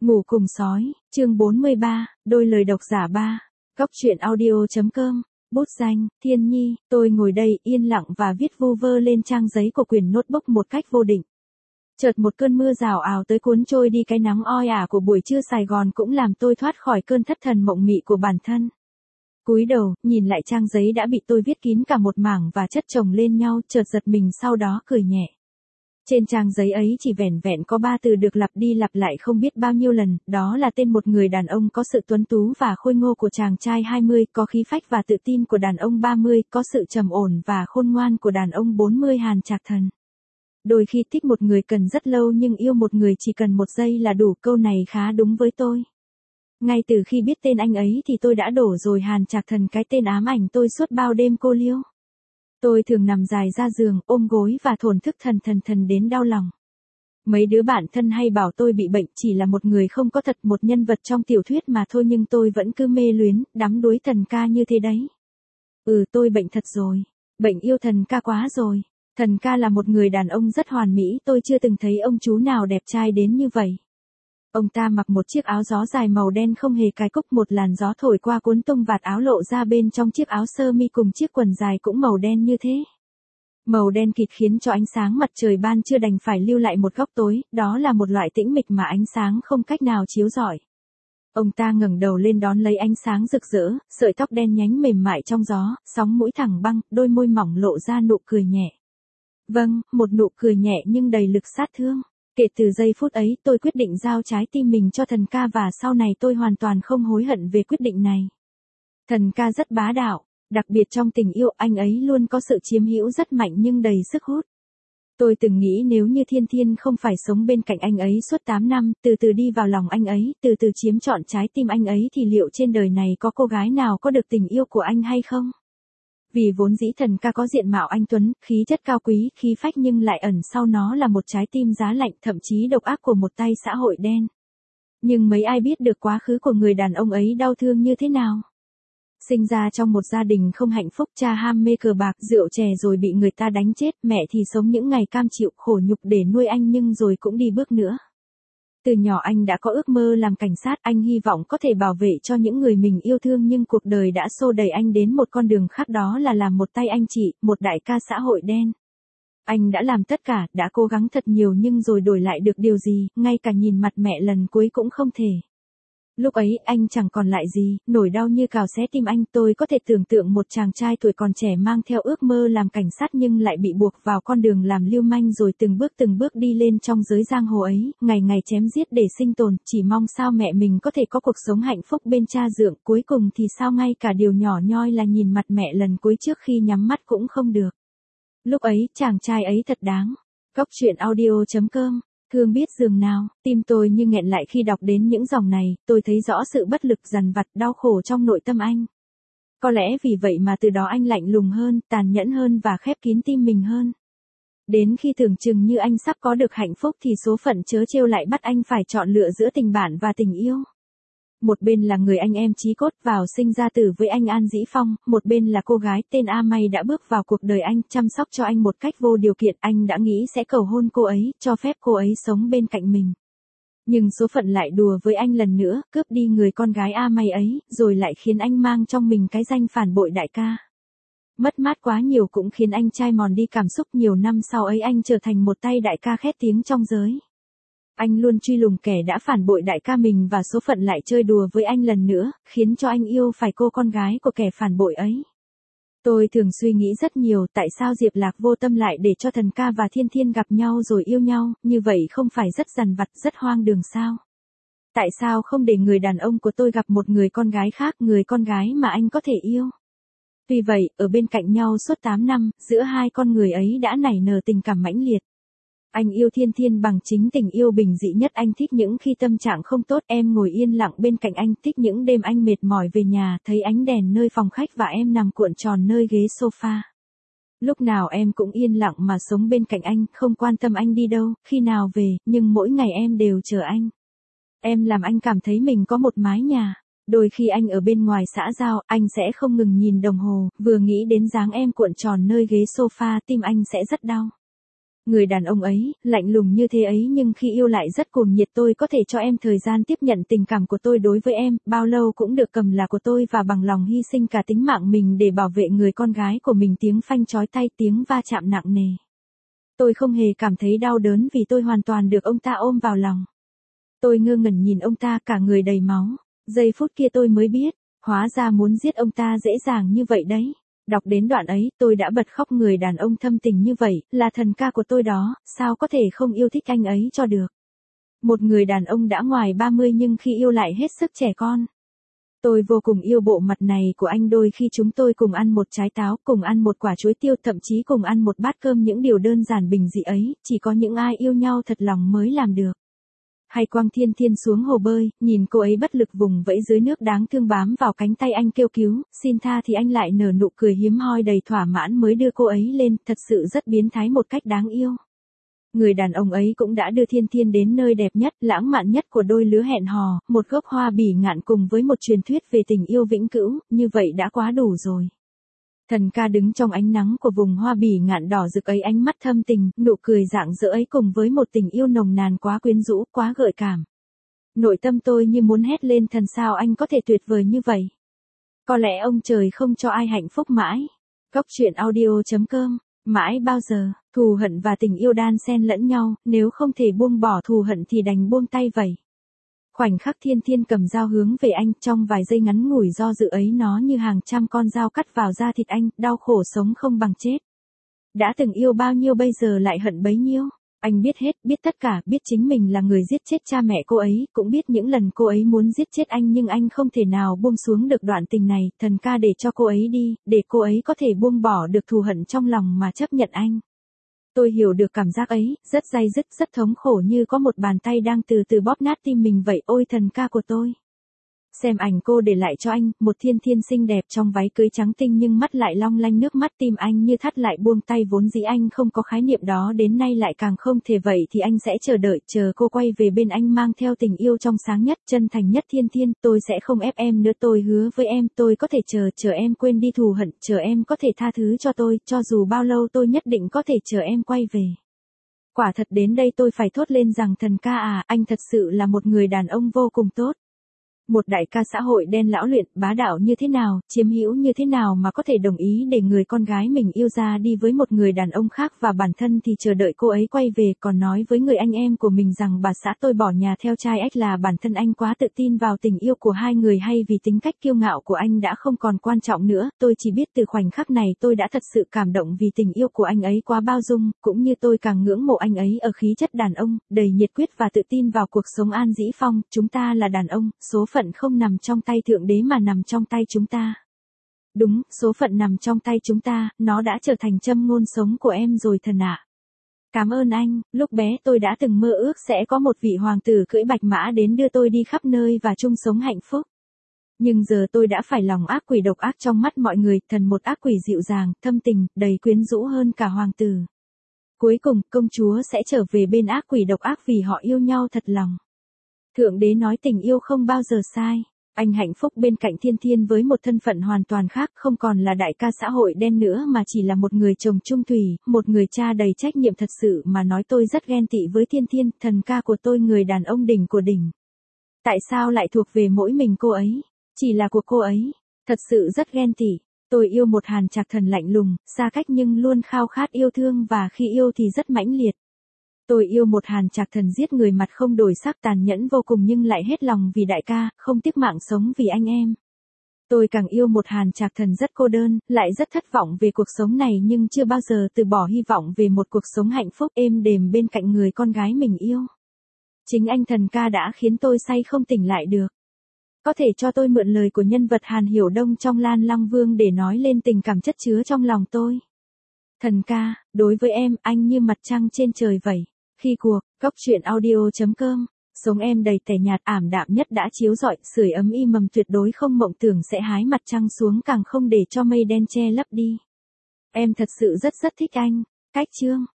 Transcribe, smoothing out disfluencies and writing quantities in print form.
Ngủ cùng sói, chương 43, đôi lời độc giả 3. Góc truyện audio.com, bút danh, Thiên Nhi, tôi ngồi đây yên lặng và viết vu vơ lên trang giấy của quyển notebook một cách vô định. Chợt một cơn mưa rào ào tới cuốn trôi đi cái nắng oi ả của buổi trưa Sài Gòn cũng làm tôi thoát khỏi cơn thất thần mộng mị của bản thân. Cúi đầu, nhìn lại trang giấy đã bị tôi viết kín cả một mảng và chất chồng lên nhau, chợt giật mình sau đó cười nhẹ. Trên trang giấy ấy chỉ vẻn vẹn có 3 từ được lặp đi lặp lại không biết bao nhiêu lần, đó là tên một người đàn ông có sự tuấn tú và khôi ngô của chàng trai 20, có khí phách và tự tin của đàn ông 30, có sự trầm ổn và khôn ngoan của đàn ông 40 Hàn Trạc Thần. Đôi khi thích một người cần rất lâu nhưng yêu một người chỉ cần 1 giây là đủ, câu này khá đúng với tôi. Ngay từ khi biết tên anh ấy thì tôi đã đổ rồi Hàn Trạc Thần, cái tên ám ảnh tôi suốt bao đêm cô liêu. Tôi thường nằm dài ra giường, ôm gối và thổn thức thần đến đau lòng. Mấy đứa bạn thân hay bảo tôi bị bệnh, chỉ là một người không có thật, một nhân vật trong tiểu thuyết mà thôi, nhưng tôi vẫn cứ mê luyến, đắm đuối Thần Ca như thế đấy. Tôi bệnh thật rồi. Bệnh yêu Thần Ca quá rồi. Thần Ca là một người đàn ông rất hoàn mỹ, tôi chưa từng thấy ông chú nào đẹp trai đến như vậy. Ông ta mặc một chiếc áo gió dài màu đen không hề cài cúc, một làn gió thổi qua cuốn tung vạt áo lộ ra bên trong chiếc áo sơ mi cùng chiếc quần dài cũng màu đen như thế. Màu đen kịt khiến cho ánh sáng mặt trời ban trưa đành phải lưu lại một góc tối, đó là một loại tĩnh mịch mà ánh sáng không cách nào chiếu rọi. Ông ta ngẩng đầu lên đón lấy ánh sáng rực rỡ, sợi tóc đen nhánh mềm mại trong gió, sóng mũi thẳng băng, đôi môi mỏng lộ ra nụ cười nhẹ. Vâng, một nụ cười nhẹ nhưng đầy lực sát thương. Kể từ giây phút ấy, tôi quyết định giao trái tim mình cho Thần Ca và sau này tôi hoàn toàn không hối hận về quyết định này. Thần Ca rất bá đạo, đặc biệt trong tình yêu, anh ấy luôn có sự chiếm hữu rất mạnh nhưng đầy sức hút. Tôi từng nghĩ nếu như Thiên Thiên không phải sống bên cạnh anh ấy suốt 8 năm, từ từ đi vào lòng anh ấy, từ từ chiếm trọn trái tim anh ấy thì liệu trên đời này có cô gái nào có được tình yêu của anh hay không? Vì vốn dĩ Thần Ca có diện mạo anh tuấn, khí chất cao quý, khí phách nhưng lại ẩn sau nó là một trái tim giá lạnh, thậm chí độc ác của một tay xã hội đen. Nhưng mấy ai biết được quá khứ của người đàn ông ấy đau thương như thế nào? Sinh ra trong một gia đình không hạnh phúc, cha ham mê cờ bạc, rượu chè rồi bị người ta đánh chết, mẹ thì sống những ngày cam chịu khổ nhục để nuôi anh nhưng rồi cũng đi bước nữa. Từ nhỏ anh đã có ước mơ làm cảnh sát, anh hy vọng có thể bảo vệ cho những người mình yêu thương nhưng cuộc đời đã xô đẩy anh đến một con đường khác, đó là làm một tay anh chị, một đại ca xã hội đen. Anh đã làm tất cả, đã cố gắng thật nhiều nhưng rồi đổi lại được điều gì, ngay cả nhìn mặt mẹ lần cuối cũng không thể. Lúc ấy anh chẳng còn lại gì, nỗi đau như cào xé tim anh. Tôi có thể tưởng tượng một chàng trai tuổi còn trẻ mang theo ước mơ làm cảnh sát nhưng lại bị buộc vào con đường làm lưu manh rồi từng bước đi lên trong giới giang hồ ấy, ngày ngày chém giết để sinh tồn, chỉ mong sao mẹ mình có thể có cuộc sống hạnh phúc bên cha dượng, cuối cùng thì sao ngay cả điều nhỏ nhoi là nhìn mặt mẹ lần cuối trước khi nhắm mắt cũng không được. Lúc ấy, chàng trai ấy thật đáng. Góc truyện audio.com. Thương biết giường nào, tim tôi như nghẹn lại khi đọc đến những dòng này, tôi thấy rõ sự bất lực dằn vặt, đau khổ trong nội tâm anh. Có lẽ vì vậy mà từ đó anh lạnh lùng hơn, tàn nhẫn hơn và khép kín tim mình hơn. Đến khi tưởng chừng như anh sắp có được hạnh phúc thì số phận trớ trêu lại bắt anh phải chọn lựa giữa tình bạn và tình yêu. Một bên là người anh em chí cốt vào sinh ra tử với anh An Dĩ Phong, một bên là cô gái tên A May đã bước vào cuộc đời anh, chăm sóc cho anh một cách vô điều kiện. Anh đã nghĩ sẽ cầu hôn cô ấy, cho phép cô ấy sống bên cạnh mình. Nhưng số phận lại đùa với anh lần nữa, cướp đi người con gái A May ấy, rồi lại khiến anh mang trong mình cái danh phản bội đại ca. Mất mát quá nhiều cũng khiến anh chai mòn đi cảm xúc, nhiều năm sau ấy anh trở thành một tay đại ca khét tiếng trong giới. Anh luôn truy lùng kẻ đã phản bội đại ca mình và số phận lại chơi đùa với anh lần nữa, khiến cho anh yêu phải cô con gái của kẻ phản bội ấy. Tôi thường suy nghĩ rất nhiều, tại sao Diệp Lạc vô tâm lại để cho Thần Ca và Thiên Thiên gặp nhau rồi yêu nhau, như vậy không phải rất dằn vặt, rất hoang đường sao? Tại sao không để người đàn ông của tôi gặp một người con gái khác, người con gái mà anh có thể yêu? Tuy vậy, ở bên cạnh nhau suốt 8 năm, giữa hai con người ấy đã nảy nở tình cảm mãnh liệt. Anh yêu Thiên Thiên bằng chính tình yêu bình dị nhất, anh thích những khi tâm trạng không tốt, em ngồi yên lặng bên cạnh anh, thích những đêm anh mệt mỏi về nhà, thấy ánh đèn nơi phòng khách và em nằm cuộn tròn nơi ghế sofa. Lúc nào em cũng yên lặng mà sống bên cạnh anh, không quan tâm anh đi đâu, khi nào về, nhưng mỗi ngày em đều chờ anh. Em làm anh cảm thấy mình có một mái nhà. Đôi khi anh ở bên ngoài xã giao, anh sẽ không ngừng nhìn đồng hồ, vừa nghĩ đến dáng em cuộn tròn nơi ghế sofa, tim anh sẽ rất đau. Người đàn ông ấy, lạnh lùng như thế ấy nhưng khi yêu lại rất cuồng nhiệt, tôi có thể cho em thời gian tiếp nhận tình cảm của tôi đối với em, bao lâu cũng được cầm là của tôi và bằng lòng hy sinh cả tính mạng mình để bảo vệ người con gái của mình. Tiếng phanh chói tai, tiếng va chạm nặng nề. Tôi không hề cảm thấy đau đớn vì tôi hoàn toàn được ông ta ôm vào lòng. Tôi ngơ ngẩn nhìn ông ta cả người đầy máu. Giây phút kia tôi mới biết, hóa ra muốn giết ông ta dễ dàng như vậy đấy. Đọc đến đoạn ấy, tôi đã bật khóc. Người đàn ông thâm tình như vậy, là thần ca của tôi đó, sao có thể không yêu thích anh ấy cho được. Một người đàn ông đã ngoài 30 nhưng khi yêu lại hết sức trẻ con. Tôi vô cùng yêu bộ mặt này của anh, đôi khi chúng tôi cùng ăn một trái táo, cùng ăn một quả chuối tiêu, thậm chí cùng ăn một bát cơm. Những điều đơn giản bình dị ấy, chỉ có những ai yêu nhau thật lòng mới làm được. Hay quăng Thiên Thiên xuống hồ bơi, nhìn cô ấy bất lực vùng vẫy dưới nước đáng thương bám vào cánh tay anh kêu cứu, xin tha thì anh lại nở nụ cười hiếm hoi đầy thỏa mãn mới đưa cô ấy lên, thật sự rất biến thái một cách đáng yêu. Người đàn ông ấy cũng đã đưa Thiên Thiên đến nơi đẹp nhất, lãng mạn nhất của đôi lứa hẹn hò, một gốc hoa bỉ ngạn cùng với một truyền thuyết về tình yêu vĩnh cửu, như vậy đã quá đủ rồi. Thần ca đứng trong ánh nắng của vùng hoa bỉ ngạn đỏ rực ấy, ánh mắt thâm tình, nụ cười rạng rỡ ấy cùng với một tình yêu nồng nàn quá quyến rũ, quá gợi cảm. Nội tâm tôi như muốn hét lên, thần sao anh có thể tuyệt vời như vậy. Có lẽ ông trời không cho ai hạnh phúc mãi. Góc truyện audio.com. Mãi bao giờ, thù hận và tình yêu đan xen lẫn nhau, nếu không thể buông bỏ thù hận thì đành buông tay vậy. Khoảnh khắc Thiên Thiên cầm dao hướng về anh, trong vài giây ngắn ngủi do dự ấy nó như hàng trăm con dao cắt vào da thịt anh, đau khổ sống không bằng chết. Đã từng yêu bao nhiêu bây giờ lại hận bấy nhiêu. Anh biết hết, biết tất cả, biết chính mình là người giết chết cha mẹ cô ấy, cũng biết những lần cô ấy muốn giết chết anh nhưng anh không thể nào buông xuống được đoạn tình này. Thần ca để cho cô ấy đi, để cô ấy có thể buông bỏ được thù hận trong lòng mà chấp nhận anh. Tôi hiểu được cảm giác ấy, rất day dứt, rất thống khổ, như có một bàn tay đang từ từ bóp nát tim mình vậy. Ôi thần ca của tôi. Xem ảnh cô để lại cho anh, một Thiên Thiên xinh đẹp trong váy cưới trắng tinh nhưng mắt lại long lanh nước mắt, tim anh như thắt lại buông tay. Vốn dĩ anh không có khái niệm đó, đến nay lại càng không thể. Vậy thì anh sẽ chờ đợi, chờ cô quay về bên anh mang theo tình yêu trong sáng nhất, chân thành nhất. Thiên Thiên, tôi sẽ không ép em nữa, tôi hứa với em, tôi có thể chờ em quên đi thù hận, chờ em có thể tha thứ cho tôi, cho dù bao lâu tôi nhất định có thể chờ em quay về. Quả thật đến đây tôi phải thốt lên rằng thần ca à, anh thật sự là một người đàn ông vô cùng tốt. Một đại ca xã hội đen lão luyện, bá đạo như thế nào, chiếm hữu như thế nào mà có thể đồng ý để người con gái mình yêu ra đi với một người đàn ông khác, và bản thân thì chờ đợi cô ấy quay về, còn nói với người anh em của mình rằng bà xã tôi bỏ nhà theo trai ếch. Là bản thân anh quá tự tin vào tình yêu của hai người, hay vì tính cách kiêu ngạo của anh đã không còn quan trọng nữa. Tôi chỉ biết từ khoảnh khắc này tôi đã thật sự cảm động vì tình yêu của anh ấy quá bao dung, cũng như tôi càng ngưỡng mộ anh ấy ở khí chất đàn ông, đầy nhiệt quyết và tự tin vào cuộc sống. An Dĩ Phong, chúng ta là đàn ông, số phận không nằm trong tay Thượng Đế mà nằm trong tay chúng ta. Đúng, số phận nằm trong tay chúng ta, nó đã trở thành châm ngôn sống của em rồi thần ạ. Cảm ơn anh, lúc bé tôi đã từng mơ ước sẽ có một vị hoàng tử cưỡi bạch mã đến đưa tôi đi khắp nơi và chung sống hạnh phúc. Nhưng giờ tôi đã phải lòng ác quỷ độc ác trong mắt mọi người, thần một ác quỷ dịu dàng, thâm tình, đầy quyến rũ hơn cả hoàng tử. Cuối cùng, công chúa sẽ trở về bên ác quỷ độc ác vì họ yêu nhau thật lòng. Thượng Đế nói tình yêu không bao giờ sai. Anh hạnh phúc bên cạnh Thiên Thiên với một thân phận hoàn toàn khác, không còn là đại ca xã hội đen nữa mà chỉ là một người chồng trung thủy, một người cha đầy trách nhiệm. Thật sự mà nói tôi rất ghen tị với Thiên Thiên, thần ca của tôi, người đàn ông đỉnh của đỉnh. Tại sao lại thuộc về mỗi mình cô ấy? Chỉ là của cô ấy. Thật sự rất ghen tị. Tôi yêu một Hàn Trạc Thần lạnh lùng, xa cách nhưng luôn khao khát yêu thương, và khi yêu thì rất mãnh liệt. Tôi yêu một Hàn Trạc Thần giết người mặt không đổi sắc, tàn nhẫn vô cùng nhưng lại hết lòng vì đại ca, không tiếc mạng sống vì anh em. Tôi càng yêu một Hàn Trạc Thần rất cô đơn, lại rất thất vọng về cuộc sống này nhưng chưa bao giờ từ bỏ hy vọng về một cuộc sống hạnh phúc êm đềm bên cạnh người con gái mình yêu. Chính anh thần ca đã khiến tôi say không tỉnh lại được. Có thể cho tôi mượn lời của nhân vật Hàn Hiểu Đông trong Lan Long Vương để nói lên tình cảm chất chứa trong lòng tôi. Thần ca, đối với em, anh như mặt trăng trên trời vậy. Khi cuộc, góc truyện audio.com, sống em đầy tẻ nhạt ảm đạm nhất đã chiếu rọi, sưởi ấm y mầm, tuyệt đối không mộng tưởng sẽ hái mặt trăng xuống, càng không để cho mây đen che lấp đi. Em thật sự rất thích anh. Cách chương